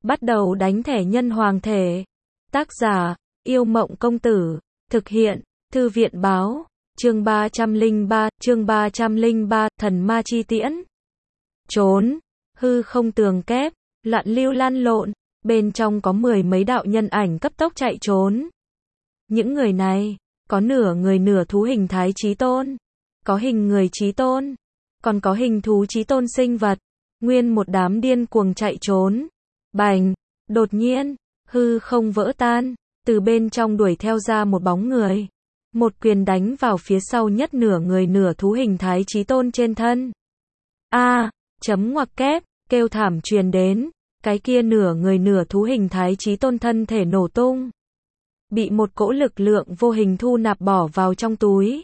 bắt đầu đánh thẻ nhân hoàng thể. Tác giả, Yêu Mộng Công Tử. Thực hiện, Thư viện Báo. Chương 303, Thần Ma Chi Tiễn. Trốn, hư không tường kép, loạn lưu lăn lộn, bên trong có mười mấy đạo nhân ảnh cấp tốc chạy trốn. Những người này, có nửa người nửa thú hình thái chí tôn, có hình người chí tôn, còn có hình thú chí tôn sinh vật, nguyên một đám điên cuồng chạy trốn. Bành, đột nhiên, hư không vỡ tan, từ bên trong đuổi theo ra một bóng người. Một quyền đánh vào phía sau nhất nửa người nửa thú hình thái chí tôn trên thân. Chấm ngoặc kép, kêu thảm truyền đến, cái kia nửa người nửa thú hình thái chí tôn thân thể nổ tung. Bị một cỗ lực lượng vô hình thu nạp bỏ vào trong túi.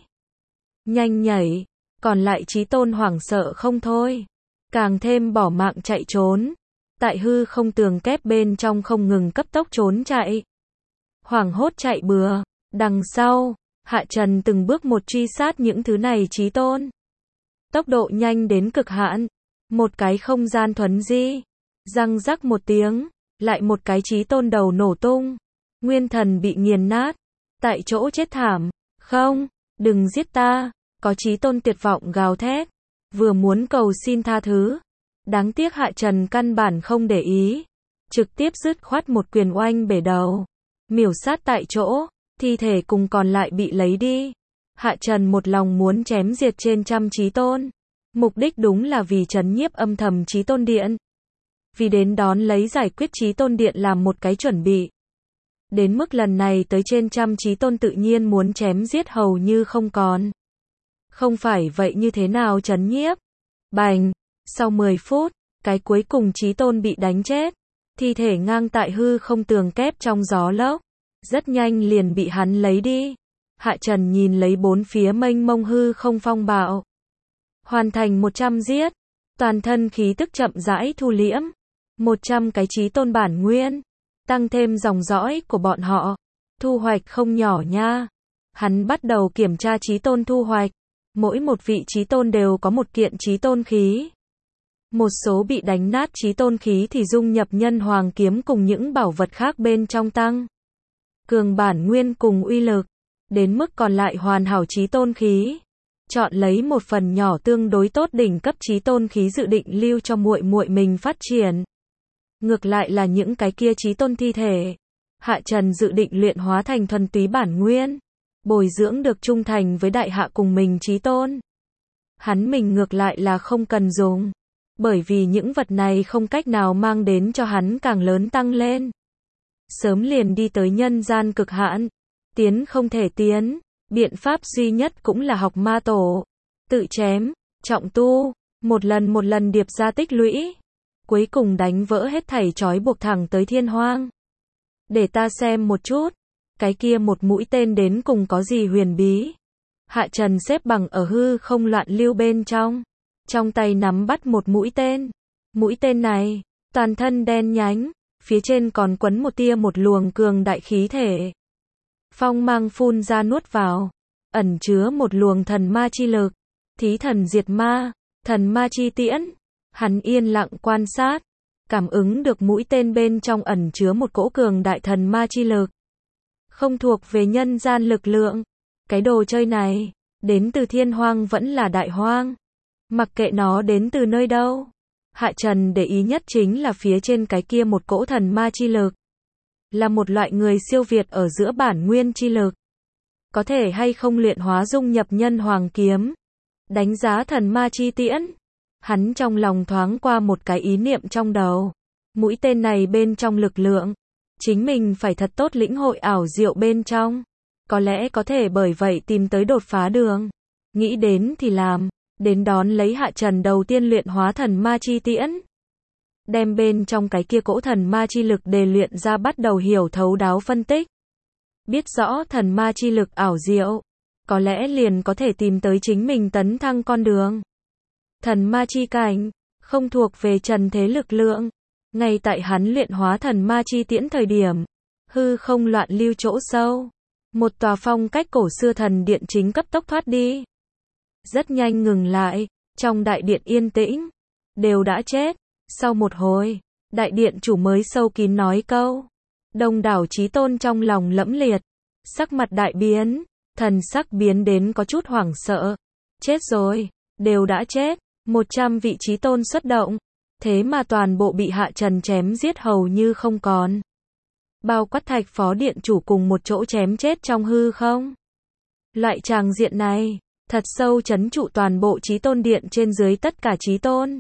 Nhanh nhảy, còn lại chí tôn hoảng sợ không thôi. Càng thêm bỏ mạng chạy trốn. Tại hư không tường kép bên trong không ngừng cấp tốc trốn chạy. Hoảng hốt chạy bừa, đằng sau, Hạ Trần từng bước một truy sát những thứ này chí tôn. Tốc độ nhanh đến cực hạn, một cái không gian thuấn di, răng rắc một tiếng, lại một cái chí tôn đầu nổ tung, nguyên thần bị nghiền nát, tại chỗ chết thảm. Không, đừng giết ta, có chí tôn tuyệt vọng gào thét, vừa muốn cầu xin tha thứ. Đáng tiếc Hạ Trần căn bản không để ý, trực tiếp dứt khoát một quyền oanh bể đầu, miểu sát tại chỗ, thi thể cùng còn lại bị lấy đi. Hạ Trần một lòng muốn chém diệt trên trăm chí tôn, mục đích đúng là vì trấn nhiếp âm thầm chí tôn điện, vì đến đón lấy giải quyết chí tôn điện làm một cái chuẩn bị. Đến mức lần này tới trên trăm chí tôn tự nhiên muốn chém giết hầu như không còn. Không phải vậy như thế nào trấn nhiếp? Bành, sau 10 phút, cái cuối cùng chí tôn bị đánh chết, thi thể ngang tại hư không tường kép trong gió lốc, rất nhanh liền bị hắn lấy đi. Hạ Trần nhìn lấy bốn phía mênh mông hư không phong bạo. Hoàn thành 100 giết, toàn thân khí tức chậm rãi thu liễm. 100 cái chí tôn bản nguyên, tăng thêm dòng dõi của bọn họ, thu hoạch không nhỏ nha. Hắn bắt đầu kiểm tra chí tôn thu hoạch, mỗi một vị chí tôn đều có một kiện chí tôn khí. Một số bị đánh nát chí tôn khí thì dung nhập nhân hoàng kiếm cùng những bảo vật khác bên trong tăng cường bản nguyên cùng uy lực, đến mức còn lại hoàn hảo chí tôn khí. Chọn lấy một phần nhỏ tương đối tốt đỉnh cấp chí tôn khí dự định lưu cho muội muội mình phát triển. Ngược lại là những cái kia chí tôn thi thể, Hạ Trần dự định luyện hóa thành thuần túy bản nguyên, bồi dưỡng được trung thành với đại hạ cùng mình chí tôn. Hắn mình ngược lại là không cần dùng, bởi vì những vật này không cách nào mang đến cho hắn càng lớn tăng lên. Sớm liền đi tới nhân gian cực hạn, tiến không thể tiến, biện pháp duy nhất cũng là học ma tổ, tự chém, trọng tu, một lần điệp ra tích lũy, cuối cùng đánh vỡ hết thảy trói buộc thẳng tới thiên hoang. Để ta xem một chút, cái kia một mũi tên đến cùng có gì huyền bí. Hạ Trần xếp bằng ở hư không loạn lưu bên trong tay nắm bắt một mũi tên. Mũi tên này, toàn thân đen nhánh, phía trên còn quấn một luồng cường đại khí thể. Phong mang phun ra nuốt vào, ẩn chứa một luồng thần ma chi lực, thí thần diệt ma, thần ma chi tiễn. Hắn yên lặng quan sát, cảm ứng được mũi tên bên trong ẩn chứa một cỗ cường đại thần ma chi lực. Không thuộc về nhân gian lực lượng. Cái đồ chơi này, đến từ thiên hoang vẫn là đại hoang. Mặc kệ nó đến từ nơi đâu. Hạ Trần để ý nhất chính là phía trên cái kia một cỗ thần ma chi lực. Là một loại người siêu việt ở giữa bản nguyên chi lực. Có thể hay không luyện hóa dung nhập nhân hoàng kiếm. Đánh giá thần ma chi tiễn. Hắn trong lòng thoáng qua một cái ý niệm trong đầu. Mũi tên này bên trong lực lượng, chính mình phải thật tốt lĩnh hội ảo diệu bên trong. Có lẽ có thể bởi vậy tìm tới đột phá đường. Nghĩ đến thì làm, đến đón lấy Hạ Trần đầu tiên luyện hóa thần ma chi tiễn. Đem bên trong cái kia cỗ thần ma chi lực đề luyện ra bắt đầu hiểu thấu đáo phân tích. Biết rõ thần ma chi lực ảo diệu, có lẽ liền có thể tìm tới chính mình tấn thăng con đường. Thần ma chi cảnh, không thuộc về trần thế lực lượng. Ngay tại hắn luyện hóa thần ma chi tiễn thời điểm, hư không loạn lưu chỗ sâu, một tòa phong cách cổ xưa thần điện chính cấp tốc thoát đi. Rất nhanh ngừng lại, trong đại điện yên tĩnh, đều đã chết. Sau một hồi, Đại điện chủ mới sâu kín nói câu. Đông đảo chí tôn trong lòng lẫm liệt. Sắc mặt đại biến. Thần sắc biến đến có chút hoảng sợ. Chết rồi. Đều đã chết. 100 vị chí tôn xuất động. Thế mà toàn bộ bị Hạ Trần chém giết hầu như không còn. Bao quát Thạch phó điện chủ cùng một chỗ chém chết trong hư không. Loại tràng diện này, thật sâu chấn trụ toàn bộ chí tôn điện trên dưới tất cả chí tôn.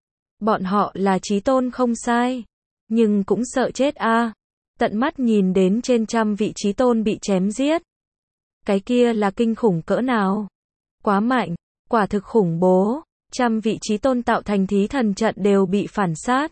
Bọn họ là chí tôn không sai, nhưng cũng sợ chết a. Tận mắt nhìn đến trên trăm vị chí tôn bị chém giết. Cái kia là kinh khủng cỡ nào? Quá mạnh, quả thực khủng bố. Trăm vị chí tôn tạo thành thí thần trận đều bị phản sát.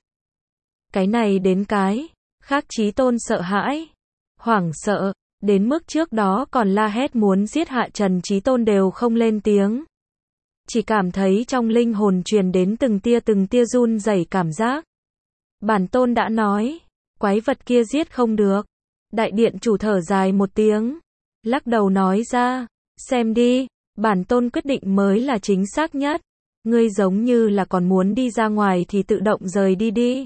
Cái này đến cái khác chí tôn sợ hãi, hoảng sợ, đến mức trước đó còn la hét muốn giết Hạ Trần chí tôn đều không lên tiếng. Chỉ cảm thấy trong linh hồn truyền đến từng tia run rẩy cảm giác. Bản tôn đã nói, quái vật kia giết không được. Đại điện chủ thở dài một tiếng, lắc đầu nói ra, xem đi, bản tôn quyết định mới là chính xác nhất. Ngươi giống như là còn muốn đi ra ngoài thì tự động rời đi đi.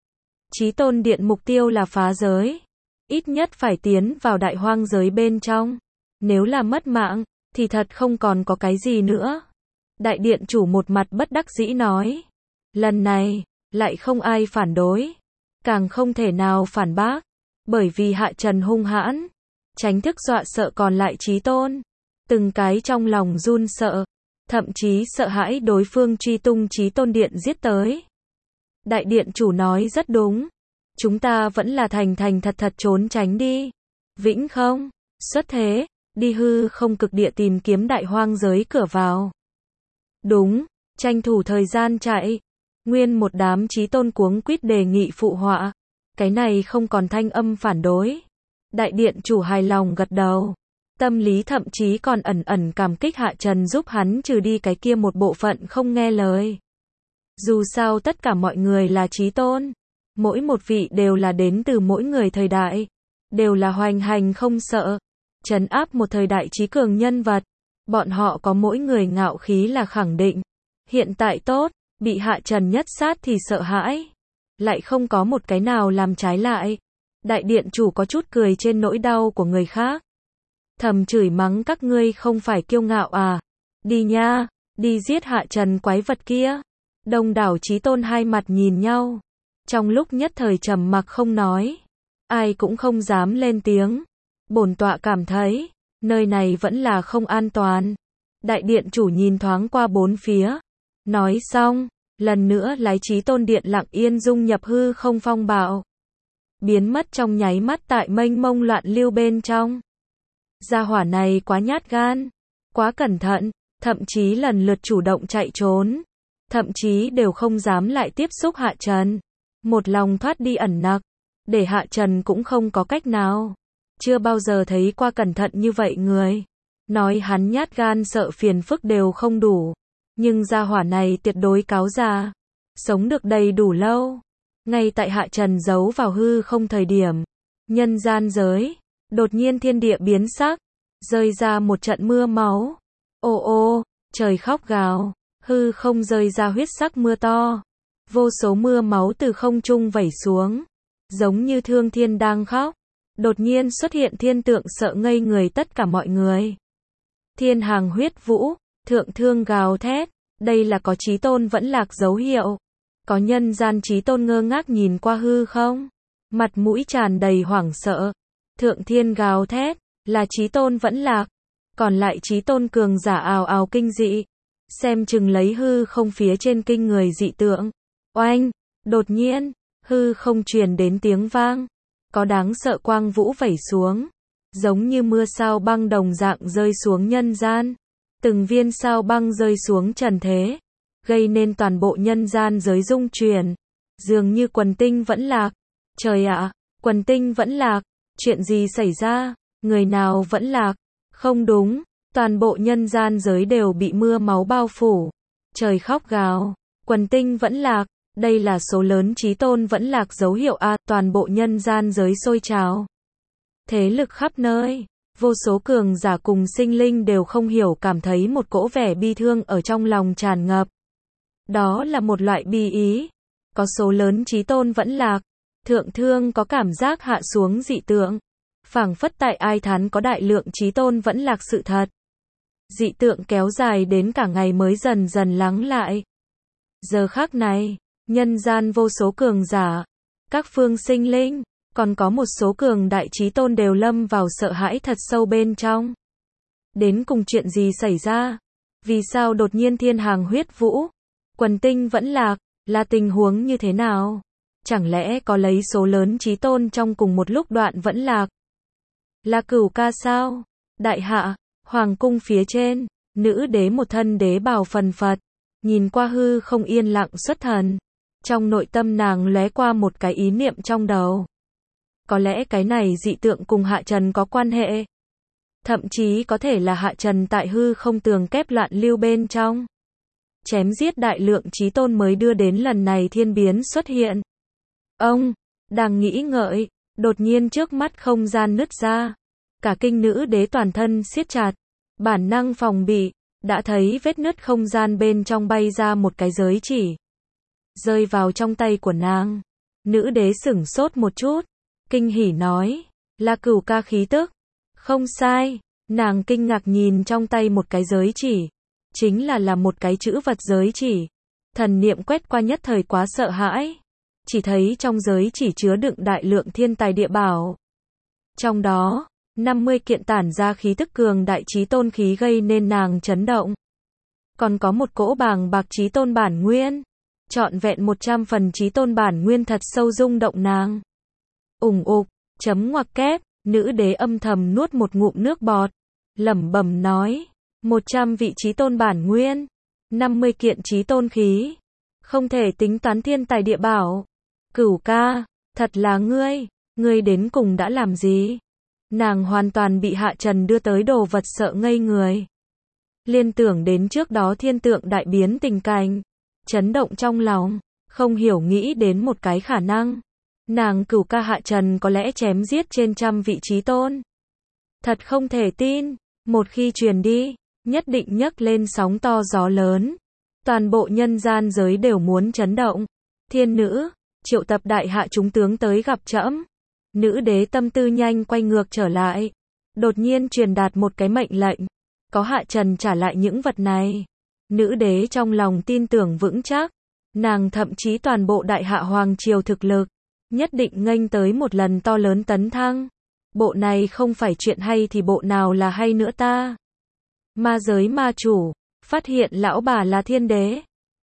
Chí tôn điện mục tiêu là phá giới. Ít nhất phải tiến vào đại hoang giới bên trong. Nếu là mất mạng, thì thật không còn có cái gì nữa. Đại điện chủ một mặt bất đắc dĩ nói. Lần này, lại không ai phản đối. Càng không thể nào phản bác. Bởi vì Hạ Trần hung hãn. Tránh thức dọa sợ còn lại chí tôn. Từng cái trong lòng run sợ. Thậm chí sợ hãi đối phương truy tung chí tôn điện giết tới. Đại điện chủ nói rất đúng. Chúng ta vẫn là thành thật trốn tránh đi. Vĩnh không, xuất thế, đi hư không cực địa tìm kiếm đại hoang giới cửa vào. Đúng, tranh thủ thời gian chạy. Nguyên một đám chí tôn cuống quýt đề nghị phụ họa. Cái này không còn thanh âm phản đối. Đại điện chủ hài lòng gật đầu. Tâm lý thậm chí còn ẩn cảm kích Hạ Trần giúp hắn trừ đi cái kia một bộ phận không nghe lời. Dù sao tất cả mọi người là chí tôn. Mỗi một vị đều là đến từ mỗi người thời đại. Đều là hoành hành không sợ. Trấn áp một thời đại chí cường nhân vật. Bọn họ có mỗi người ngạo khí là khẳng định. Hiện tại tốt, bị Hạ Trần nhất sát thì sợ hãi. Lại không có một cái nào làm trái lại. Đại điện chủ có chút cười trên nỗi đau của người khác. Thầm chửi mắng các ngươi không phải kiêu ngạo à. Đi nha, đi giết Hạ Trần quái vật kia. Đông đảo chí tôn hai mặt nhìn nhau. Trong lúc nhất thời trầm mặc không nói. Ai cũng không dám lên tiếng. Bổn tọa cảm thấy, nơi này vẫn là không an toàn. Đại điện chủ nhìn thoáng qua bốn phía. Nói xong, lần nữa lái chí tôn điện lặng yên dung nhập hư không phong bạo. Biến mất trong nháy mắt tại mênh mông loạn lưu bên trong. Gia hỏa này quá nhát gan, quá cẩn thận, thậm chí lần lượt chủ động chạy trốn. Thậm chí đều không dám lại tiếp xúc Hạ Trần. Một lòng thoát đi ẩn nặc, để Hạ Trần cũng không có cách nào. Chưa bao giờ thấy qua cẩn thận như vậy người. Nói hắn nhát gan sợ phiền phức đều không đủ. Nhưng gia hỏa này tuyệt đối cáo già. Sống được đầy đủ lâu. Ngay tại Hạ Trần giấu vào hư không thời điểm. Nhân gian giới. Đột nhiên thiên địa biến sắc. Rơi ra một trận mưa máu. Ô ô, trời khóc gào. Hư không rơi ra huyết sắc mưa to. Vô số mưa máu từ không trung vẩy xuống. Giống như thương thiên đang khóc. Đột nhiên xuất hiện thiên tượng sợ ngây người tất cả mọi người. Thiên hàng huyết vũ, thượng thương gào thét. Đây là có chí tôn vẫn lạc dấu hiệu. Có nhân gian chí tôn ngơ ngác nhìn qua hư không. Mặt mũi tràn đầy hoảng sợ. Thượng thiên gào thét, là chí tôn vẫn lạc. Còn lại chí tôn cường giả ào ào kinh dị. Xem chừng lấy hư không phía trên kinh người dị tượng. Oanh, đột nhiên, hư không truyền đến tiếng vang. Có đáng sợ quang vũ vẩy xuống. Giống như mưa sao băng đồng dạng rơi xuống nhân gian. Từng viên sao băng rơi xuống trần thế. Gây nên toàn bộ nhân gian giới rung chuyển. Dường như quần tinh vẫn lạc. Trời ạ, quần tinh vẫn lạc. Chuyện gì xảy ra? Người nào vẫn lạc? Không đúng, toàn bộ nhân gian giới đều bị mưa máu bao phủ. Trời khóc gào, quần tinh vẫn lạc. Đây là số lớn chí tôn vẫn lạc dấu hiệu a, toàn bộ nhân gian giới sôi trào. Thế lực khắp nơi, vô số cường giả cùng sinh linh đều không hiểu cảm thấy một cỗ vẻ bi thương ở trong lòng tràn ngập. Đó là một loại bi ý, có số lớn chí tôn vẫn lạc. Thượng thương có cảm giác hạ xuống dị tượng. Phảng phất tại Ai Thán có đại lượng chí tôn vẫn lạc sự thật. Dị tượng kéo dài đến cả ngày mới dần dần lắng lại. Giờ khắc này, nhân gian vô số cường giả, các phương sinh linh, còn có một số cường đại chí tôn đều lâm vào sợ hãi thật sâu bên trong. Đến cùng chuyện gì xảy ra? Vì sao đột nhiên thiên hàng huyết vũ? Quần tinh vẫn lạc, là tình huống như thế nào? Chẳng lẽ có lấy số lớn chí tôn trong cùng một lúc đoạn vẫn lạc? Là Cửu Ca sao? Đại hạ, hoàng cung phía trên, nữ đế một thân đế bào phần phật, nhìn qua hư không yên lặng xuất thần. Trong nội tâm nàng lóe qua một cái ý niệm trong đầu. Có lẽ cái này dị tượng cùng Hạ Trần có quan hệ. Thậm chí có thể là Hạ Trần tại hư không tường kép loạn lưu bên trong. Chém giết đại lượng chí tôn mới đưa đến lần này thiên biến xuất hiện. Ông, đang nghĩ ngợi, đột nhiên trước mắt không gian nứt ra. Cả kinh nữ đế toàn thân siết chặt, bản năng phòng bị, đã thấy vết nứt không gian bên trong bay ra một cái giới chỉ. Rơi vào trong tay của nàng. Nữ đế sửng sốt một chút, kinh hỉ nói, là Cửu Ca khí tức. Không sai, nàng kinh ngạc nhìn trong tay một cái giới chỉ. Chính là một cái chữ vật giới chỉ. Thần niệm quét qua nhất thời quá sợ hãi. Chỉ thấy trong giới chỉ chứa đựng đại lượng thiên tài địa bảo. Trong đó, 50 kiện tản ra khí tức cường đại chí tôn khí gây nên nàng chấn động. Còn có một cỗ bàng bạc chí tôn bản nguyên. Trọn vẹn 100 phần chí tôn bản nguyên thật sâu rung động nàng. Ủng ục, chấm ngoặc kép, nữ đế âm thầm nuốt một ngụm nước bọt. Lẩm bẩm nói, 100 vị chí tôn bản nguyên, 50 kiện chí tôn khí. Không thể tính toán thiên tài địa bảo. Cửu Ca, thật là ngươi đến cùng đã làm gì? Nàng hoàn toàn bị Hạ Trần đưa tới đồ vật sợ ngây người. Liên tưởng đến trước đó thiên tượng đại biến tình cảnh, chấn động trong lòng, không hiểu nghĩ đến một cái khả năng. Nàng Cửu Ca Hạ Trần có lẽ chém giết trên trăm vị chí tôn. Thật không thể tin, một khi truyền đi, nhất định nhấc lên sóng to gió lớn. Toàn bộ nhân gian giới đều muốn chấn động. Thiên nữ, triệu tập đại hạ chúng tướng tới gặp trẫm. Nữ đế tâm tư nhanh quay ngược trở lại. Đột nhiên truyền đạt một cái mệnh lệnh. Có Hạ Trần trả lại những vật này. Nữ đế trong lòng tin tưởng vững chắc. Nàng thậm chí toàn bộ đại hạ hoàng triều thực lực. Nhất định nghênh tới một lần to lớn tấn thăng. Bộ này không phải chuyện hay thì bộ nào là hay nữa ta? Ma giới ma chủ, phát hiện lão bà là thiên đế.